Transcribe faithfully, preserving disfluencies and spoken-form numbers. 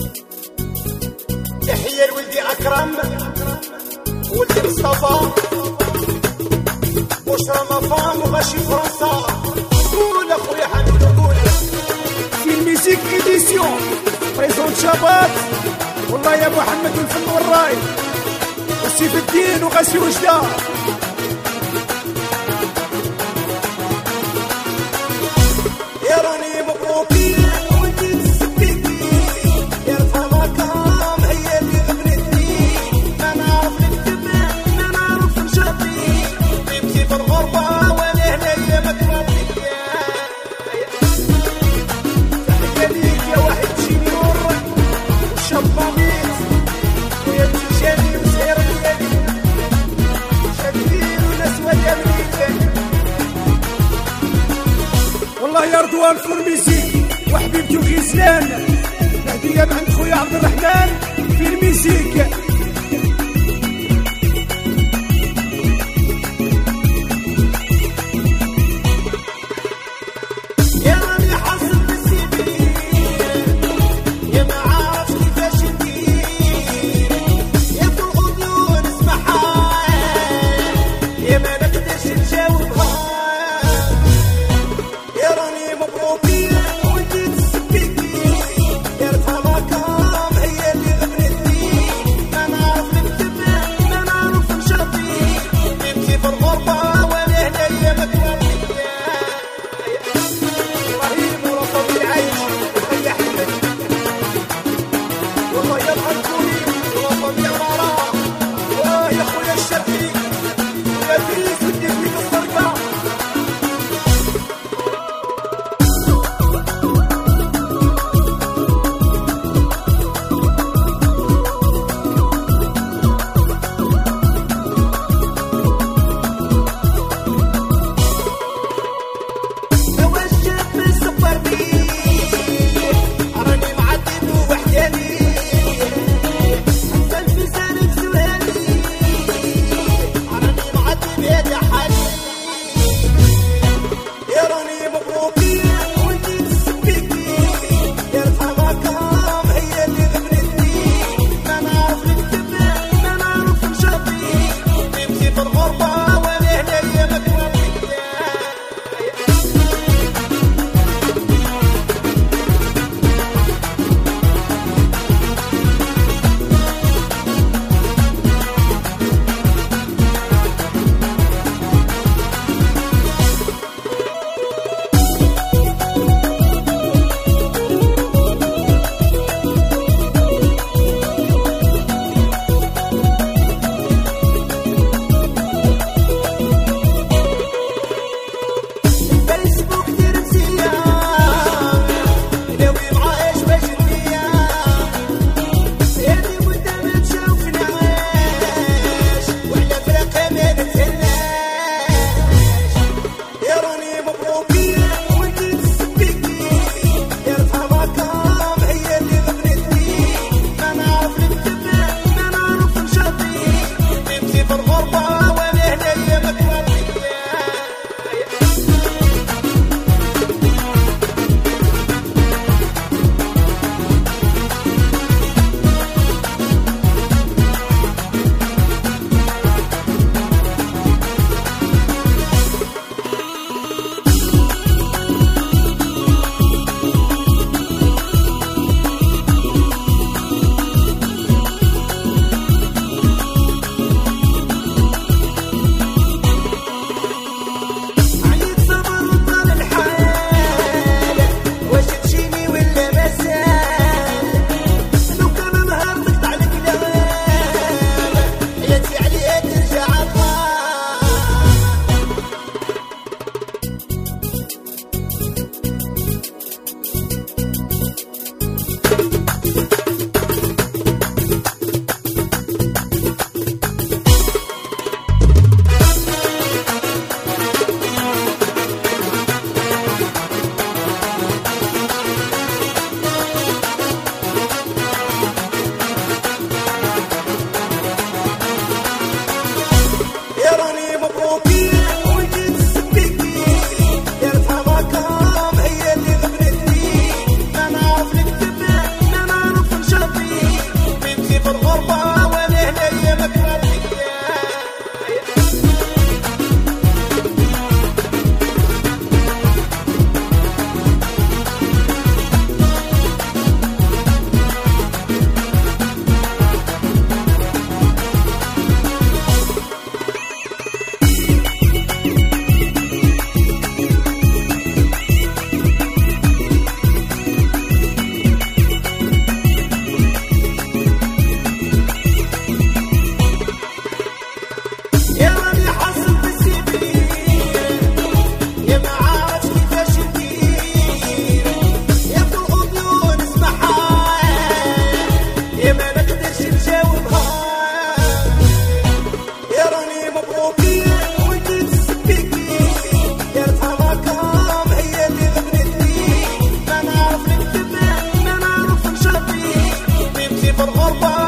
تحية لولدي أكرم ولدي مصطفى بشرى مفام وغاشي فرنسا. قول أخويا حميد وقول في الميزيك إديسيون بريزونت شباب والله يا محمد والفن والراي وسيف الدين وغاسي وجدة. يا راني مبروكين وانتي تسبيكي يا رفع مقام هي اللي غبنتني. ما نعرف نكتب ما نعرف نشطي قيمتي في الغربة وانا هنايا مكرمتك. تحية ليك يا واحد جينيور والشاب ماميت ويا تيجاني وسهير ديالي شاكرين وناس وليا منيك. والله يا رضوان فورميزي وحبيبتي وغيسلان هدية من عند خويا عبد الرحمن في الميزيك. يا راني حاصل بالسيبي يا ما عارف كيفاش ندير يا في الغضون اسمعها يا ما نقدرش نجاوبها. يا راني مبروكين وانتي تسبيكي في الغربة